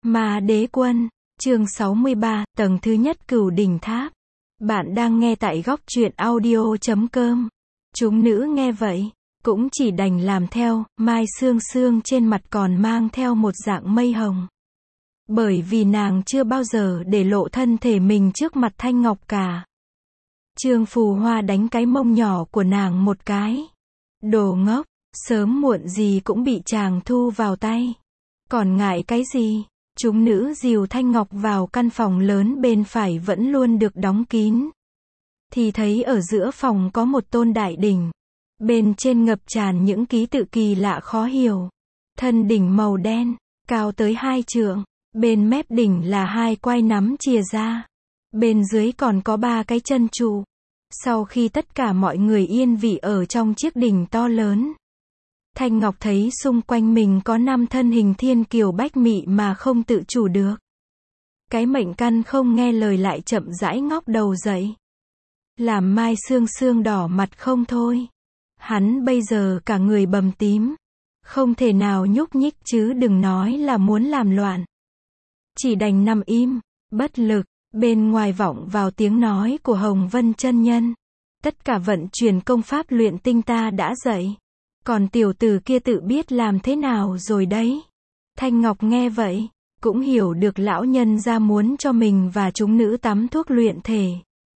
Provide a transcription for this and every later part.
Ma Đế Quân, chương 63, tầng thứ nhất Cửu Đỉnh Tháp. Bạn đang nghe tại góc truyện audio.com. Chúng nữ nghe vậy, cũng chỉ đành làm theo, Mai Sương Sương trên mặt còn mang theo một dạng mây hồng. Bởi vì nàng chưa bao giờ để lộ thân thể mình trước mặt Thanh Ngọc cả. Trương Phù Hoa đánh cái mông nhỏ của nàng một cái. Đồ ngốc, sớm muộn gì cũng bị chàng thu vào tay. Còn ngại cái gì? Chúng nữ dìu Thanh Ngọc vào căn phòng lớn bên phải vẫn luôn được đóng kín. Thì thấy ở giữa phòng có một tôn đại đỉnh. Bên trên ngập tràn những ký tự kỳ lạ khó hiểu. Thân đỉnh màu đen, cao tới 2 trượng. Bên mép đỉnh là 2 quai nắm chìa ra. Bên dưới còn có 3 cái chân trụ. Sau khi tất cả mọi người yên vị ở trong chiếc đỉnh to lớn, Thanh Ngọc thấy xung quanh mình có 5 thân hình thiên kiều bách mị mà không tự chủ được. Cái mệnh căn không nghe lời lại chậm rãi ngóc đầu dậy. Làm Mai Sương Sương đỏ mặt không thôi. Hắn bây giờ cả người bầm tím. Không thể nào nhúc nhích chứ đừng nói là muốn làm loạn. Chỉ đành nằm im, bất lực. Bên ngoài vọng vào tiếng nói của Hồng Vân chân nhân. Tất cả vận chuyển công pháp luyện tinh ta đã dậy. Còn tiểu tử kia tự biết làm thế nào rồi đấy. Thanh Ngọc nghe vậy, cũng hiểu được lão nhân ra muốn cho mình và chúng nữ tắm thuốc luyện thể.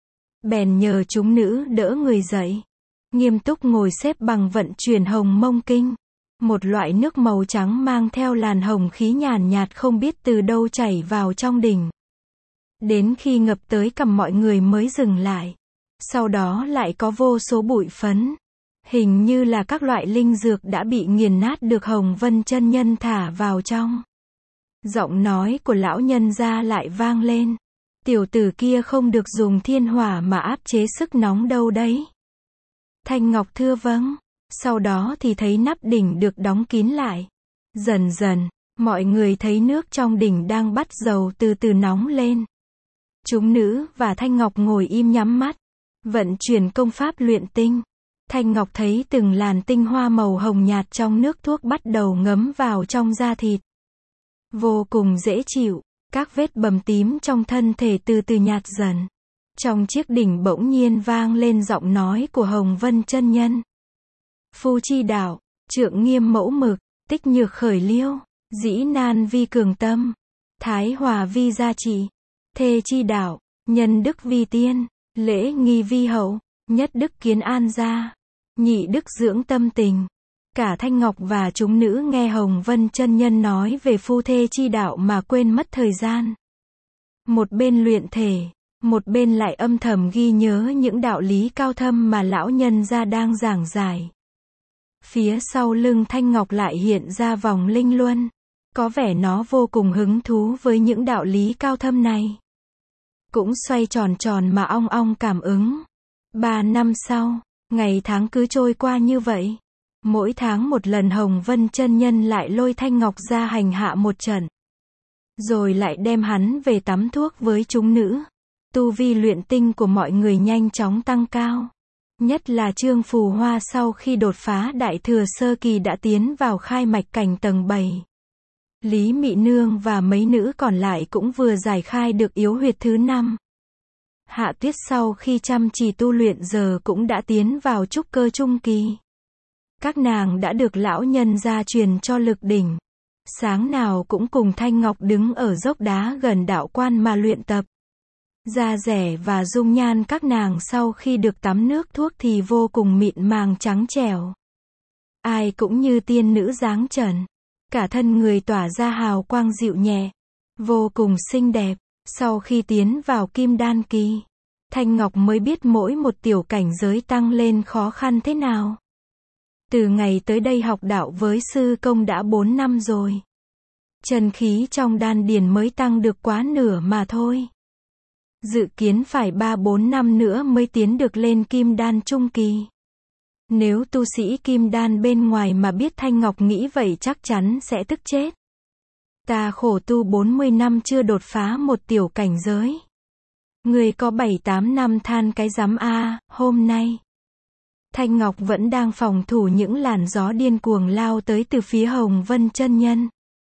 Bèn nhờ chúng nữ đỡ người dậy. Nghiêm túc ngồi xếp bằng vận chuyển Hồng Mông Kinh. Một loại nước màu trắng mang theo làn hồng khí nhàn nhạt không biết từ đâu chảy vào trong đỉnh. Đến khi ngập tới cằm mọi người mới dừng lại. Sau đó lại có vô số bụi phấn. Hình như là các loại linh dược đã bị nghiền nát được Hồng Vân chân nhân thả vào trong. Giọng nói của lão nhân gia lại vang lên. Tiểu tử kia không được dùng thiên hỏa mà áp chế sức nóng đâu đấy. Thanh Ngọc thưa vâng. Sau đó thì thấy nắp đỉnh được đóng kín lại. Dần dần, mọi người thấy nước trong đỉnh đang bắt dầu từ từ nóng lên. Chúng nữ và Thanh Ngọc ngồi im nhắm mắt. Vận chuyển công pháp luyện tinh. Thanh Ngọc thấy từng làn tinh hoa màu hồng nhạt trong nước thuốc bắt đầu ngấm vào trong da thịt. Vô cùng dễ chịu, các vết bầm tím trong thân thể từ từ nhạt dần. Trong chiếc đỉnh bỗng nhiên vang lên giọng nói của Hồng Vân chân nhân. Phu chi đạo, trượng nghiêm mẫu mực, tích nhược khởi liêu, dĩ nan vi cường tâm, thái hòa vi gia trị, thê chi đạo, nhân đức vi tiên, lễ nghi vi hậu, nhất đức kiến an gia, nhị đức dưỡng tâm tình. Cả Thanh Ngọc và chúng nữ nghe Hồng Vân chân nhân nói về phu thê chi đạo mà quên mất thời gian. Một bên luyện thể, một bên lại âm thầm ghi nhớ những đạo lý cao thâm mà lão nhân gia đang giảng giải. Phía sau lưng Thanh Ngọc lại hiện ra vòng linh luân. Có vẻ nó vô cùng hứng thú với những đạo lý cao thâm này. Cũng xoay tròn tròn mà ong ong cảm ứng. 3 năm sau, ngày tháng cứ trôi qua như vậy. Mỗi tháng một lần Hồng Vân chân nhân lại lôi Thanh Ngọc ra hành hạ một trận. Rồi lại đem hắn về tắm thuốc với chúng nữ. Tu vi luyện tinh của mọi người nhanh chóng tăng cao. Nhất là Trương Phù Hoa sau khi đột phá đại thừa sơ kỳ đã tiến vào khai mạch cảnh tầng 7. Lý Mị Nương và mấy nữ còn lại cũng vừa giải khai được yếu huyệt thứ 5. Hạ Tuyết sau khi chăm chỉ tu luyện giờ cũng đã tiến vào trúc cơ trung kỳ. Các nàng đã được lão nhân gia truyền cho lực đỉnh. Sáng nào cũng cùng Thanh Ngọc đứng ở dốc đá gần đạo quan mà luyện tập. Da dẻ và dung nhan các nàng sau khi được tắm nước thuốc thì vô cùng mịn màng trắng trẻo. Ai cũng như tiên nữ dáng trần. Cả thân người tỏa ra hào quang dịu nhẹ. Vô cùng xinh đẹp. Sau khi tiến vào kim đan kỳ, Thanh Ngọc mới biết mỗi một tiểu cảnh giới tăng lên khó khăn thế nào. Từ ngày tới đây học đạo với sư công đã 4 năm rồi. Chân khí trong đan điền mới tăng được quá nửa mà thôi. Dự kiến phải 3-4 năm nữa mới tiến được lên kim đan trung kỳ. Nếu tu sĩ kim đan bên ngoài mà biết Thanh Ngọc nghĩ vậy chắc chắn sẽ tức chết. Ta khổ tu 40 năm chưa đột phá một tiểu cảnh giới. Người có 7-8 năm than cái rắm a, hôm nay. Thanh Ngọc vẫn đang phòng thủ những làn gió điên cuồng lao tới từ phía Hồng Vân chân nhân.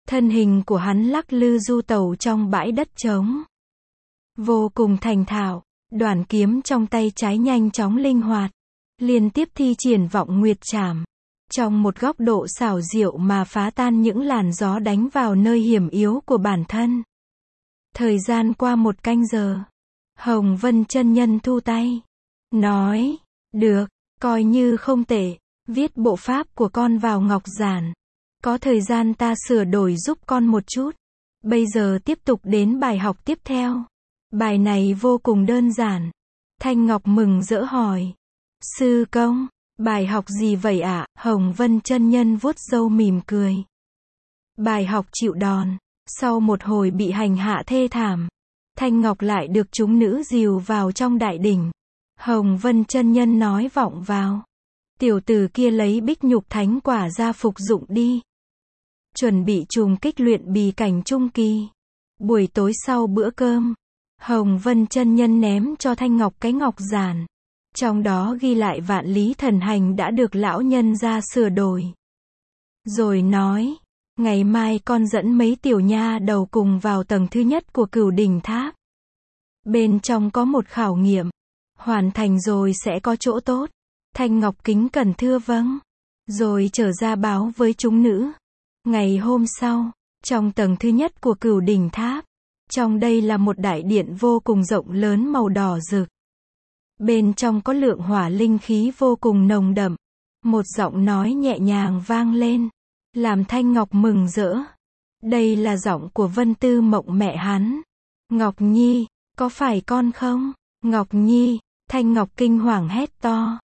Thân hình của hắn lắc lư du tẩu trong bãi đất trống. Vô cùng thành thạo, đoản kiếm trong tay trái nhanh chóng linh hoạt. Liên tiếp thi triển vọng nguyệt trảm. Trong một góc độ xảo diệu mà phá tan những làn gió đánh vào nơi hiểm yếu của bản thân. Thời gian qua 1 canh giờ. Hồng Vân chân nhân thu tay. Nói, được, coi như không tệ, viết bộ pháp của con vào ngọc giản. Có thời gian ta sửa đổi giúp con một chút. Bây giờ tiếp tục đến bài học tiếp theo. Bài này vô cùng đơn giản. Thanh Ngọc mừng rỡ hỏi. Sư công, bài học gì vậy ạ? Hồng Vân chân nhân vuốt râu mỉm cười. Bài học chịu đòn. Sau một hồi bị hành hạ thê thảm, Thanh Ngọc lại được chúng nữ dìu vào trong đại đỉnh. Hồng Vân chân nhân nói vọng vào. Tiểu tử kia lấy bích nhục thánh quả ra phục dụng đi. Chuẩn bị trùng kích luyện bì cảnh trung kỳ. Buổi tối sau bữa cơm, Hồng Vân chân nhân ném cho Thanh Ngọc cái ngọc giản. Trong đó ghi lại vạn lý thần hành đã được lão nhân ra sửa đổi. Rồi nói, ngày mai con dẫn mấy tiểu nha đầu cùng vào tầng thứ nhất của Cửu Đỉnh Tháp. Bên trong có một khảo nghiệm. Hoàn thành rồi sẽ có chỗ tốt. Thanh Ngọc kính cẩn thưa vâng. Rồi trở ra báo với chúng nữ. Ngày hôm sau, trong tầng thứ nhất của Cửu Đỉnh Tháp. Trong đây là một đại điện vô cùng rộng lớn màu đỏ rực. Bên trong có lượng hỏa linh khí vô cùng nồng đậm. Một giọng nói nhẹ nhàng vang lên. Làm Thanh Ngọc mừng rỡ. Đây là giọng của Vân Tư Mộng mẹ hắn. Ngọc Nhi, có phải con không? Ngọc Nhi, Thanh Ngọc kinh hoàng hét to.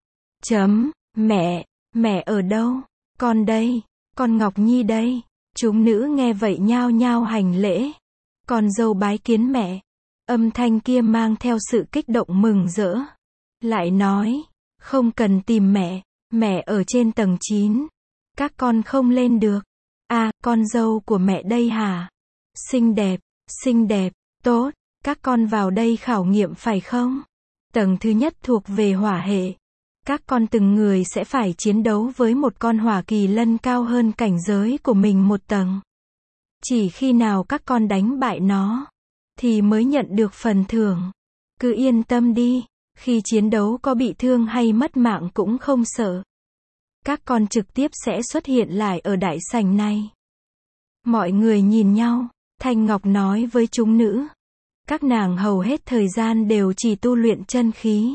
Mẹ ở đâu? Con đây, con Ngọc Nhi đây. Chúng nữ nghe vậy nhao nhao hành lễ. Con dâu bái kiến mẹ. Âm thanh kia mang theo sự kích động mừng rỡ. Lại nói, không cần tìm mẹ ở trên tầng 9. Các con không lên được. Con dâu của mẹ đây hả? Xinh đẹp, tốt, các con vào đây khảo nghiệm phải không? Tầng thứ nhất thuộc về hỏa hệ. Các con từng người sẽ phải chiến đấu với một con hỏa kỳ lân cao hơn cảnh giới của mình 1 tầng. Chỉ khi nào các con đánh bại nó, thì mới nhận được phần thưởng. Cứ yên tâm đi, khi chiến đấu có bị thương hay mất mạng cũng không sợ. Các con trực tiếp sẽ xuất hiện lại ở đại sảnh này. Mọi người nhìn nhau, Thanh Ngọc nói với chúng nữ. Các nàng hầu hết thời gian đều chỉ tu luyện chân khí.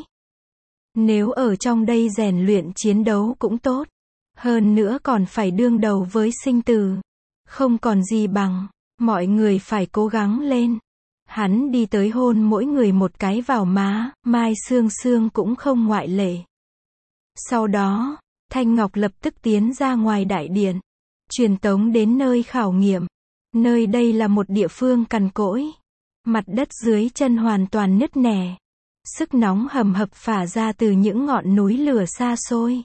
Nếu ở trong đây rèn luyện chiến đấu cũng tốt. Hơn nữa còn phải đương đầu với sinh tử. Không còn gì bằng, mọi người phải cố gắng lên. Hắn đi tới hôn mỗi người một cái vào má, Mai Sương Sương cũng không ngoại lệ. Sau đó, Thanh Ngọc lập tức tiến ra ngoài đại điện, truyền tống đến nơi khảo nghiệm. Nơi đây là một địa phương cằn cỗi. Mặt đất dưới chân hoàn toàn nứt nẻ. Sức nóng hầm hập phả ra từ những ngọn núi lửa xa xôi.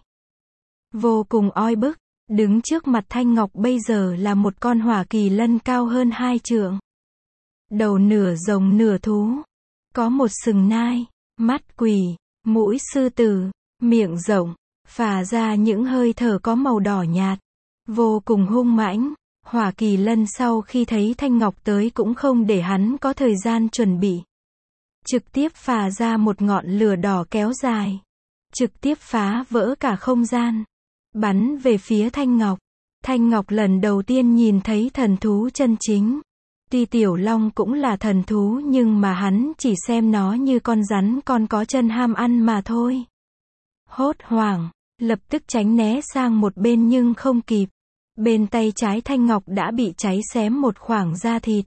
Vô cùng oi bức, đứng trước mặt Thanh Ngọc bây giờ là một con hỏa kỳ lân cao hơn 2 trượng. Đầu nửa rồng nửa thú. Có một sừng nai, mắt quỷ, mũi sư tử, miệng rộng, phả ra những hơi thở có màu đỏ nhạt. Vô cùng hung mãnh. Hỏa kỳ lân sau khi thấy Thanh Ngọc tới cũng không để hắn có thời gian chuẩn bị. Trực tiếp phả ra một ngọn lửa đỏ kéo dài. Trực tiếp phá vỡ cả không gian. Bắn về phía Thanh Ngọc. Thanh Ngọc lần đầu tiên nhìn thấy thần thú chân chính. Tuy Tiểu Long cũng là thần thú nhưng mà hắn chỉ xem nó như con rắn con có chân ham ăn mà thôi. Hốt hoảng, lập tức tránh né sang một bên nhưng không kịp. Bên tay trái Thanh Ngọc đã bị cháy xém một khoảng da thịt.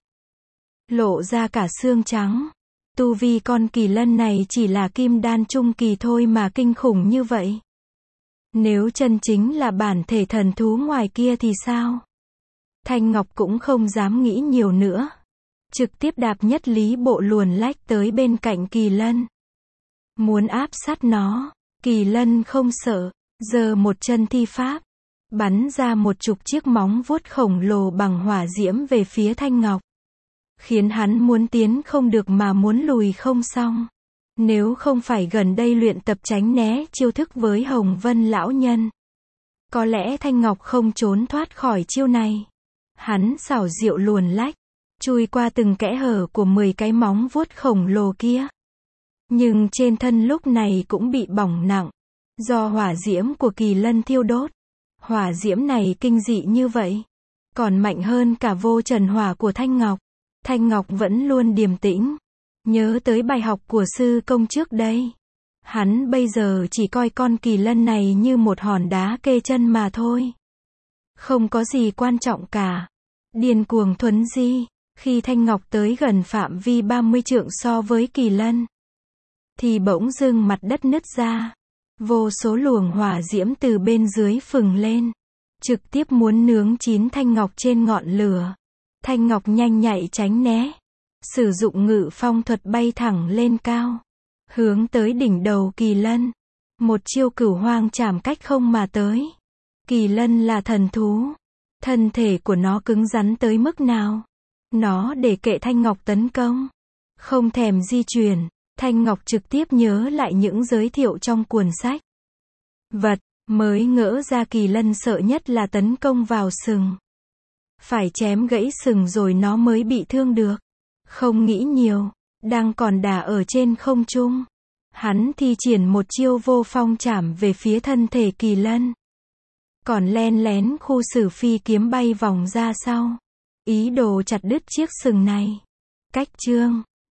Lộ ra cả xương trắng. Tu vi con kỳ lân này chỉ là kim đan trung kỳ thôi mà kinh khủng như vậy. Nếu chân chính là bản thể thần thú ngoài kia thì sao? Thanh Ngọc cũng không dám nghĩ nhiều nữa. Trực tiếp đạp nhất lý bộ luồn lách tới bên cạnh kỳ lân. Muốn áp sát nó. Kỳ lân không sợ. Giơ một chân thi pháp. Bắn ra một chục chiếc móng vuốt khổng lồ bằng hỏa diễm về phía Thanh Ngọc. Khiến hắn muốn tiến không được mà muốn lùi không xong. Nếu không phải gần đây luyện tập tránh né chiêu thức với Hồng Vân lão nhân, có lẽ Thanh Ngọc không trốn thoát khỏi chiêu này. Hắn xảo diệu luồn lách, chui qua từng kẽ hở của 10 cái móng vuốt khổng lồ kia. Nhưng trên thân lúc này cũng bị bỏng nặng, do hỏa diễm của kỳ lân thiêu đốt. Hỏa diễm này kinh dị như vậy, còn mạnh hơn cả vô trần hỏa của Thanh Ngọc. Thanh Ngọc vẫn luôn điềm tĩnh, nhớ tới bài học của sư công trước đây. Hắn bây giờ chỉ coi con kỳ lân này như một hòn đá kê chân mà thôi. Không có gì quan trọng cả. Điên cuồng thuấn di, khi Thanh Ngọc tới gần phạm vi 30 trượng so với kỳ lân, thì bỗng dưng mặt đất nứt ra. Vô số luồng hỏa diễm từ bên dưới phừng lên, trực tiếp muốn nướng chín Thanh Ngọc trên ngọn lửa. Thanh Ngọc nhanh nhạy tránh né, sử dụng ngự phong thuật bay thẳng lên cao, hướng tới đỉnh đầu kỳ lân. Một chiêu cửu hoang chảm cách không mà tới. Kỳ lân là thần thú, thân thể của nó cứng rắn tới mức nào? Nó để kệ Thanh Ngọc tấn công, không thèm di chuyển. Thanh Ngọc trực tiếp nhớ lại những giới thiệu trong cuốn sách. Vật mới ngỡ ra kỳ lân sợ nhất là tấn công vào sừng. Phải chém gãy sừng rồi nó mới bị thương được. Không nghĩ nhiều, đang còn đà ở trên không trung, hắn thi triển một chiêu vô phong chảm về phía thân thể kỳ lân. Còn len lén khu xử phi kiếm bay vòng ra sau, ý đồ chặt đứt chiếc sừng này. Cách chương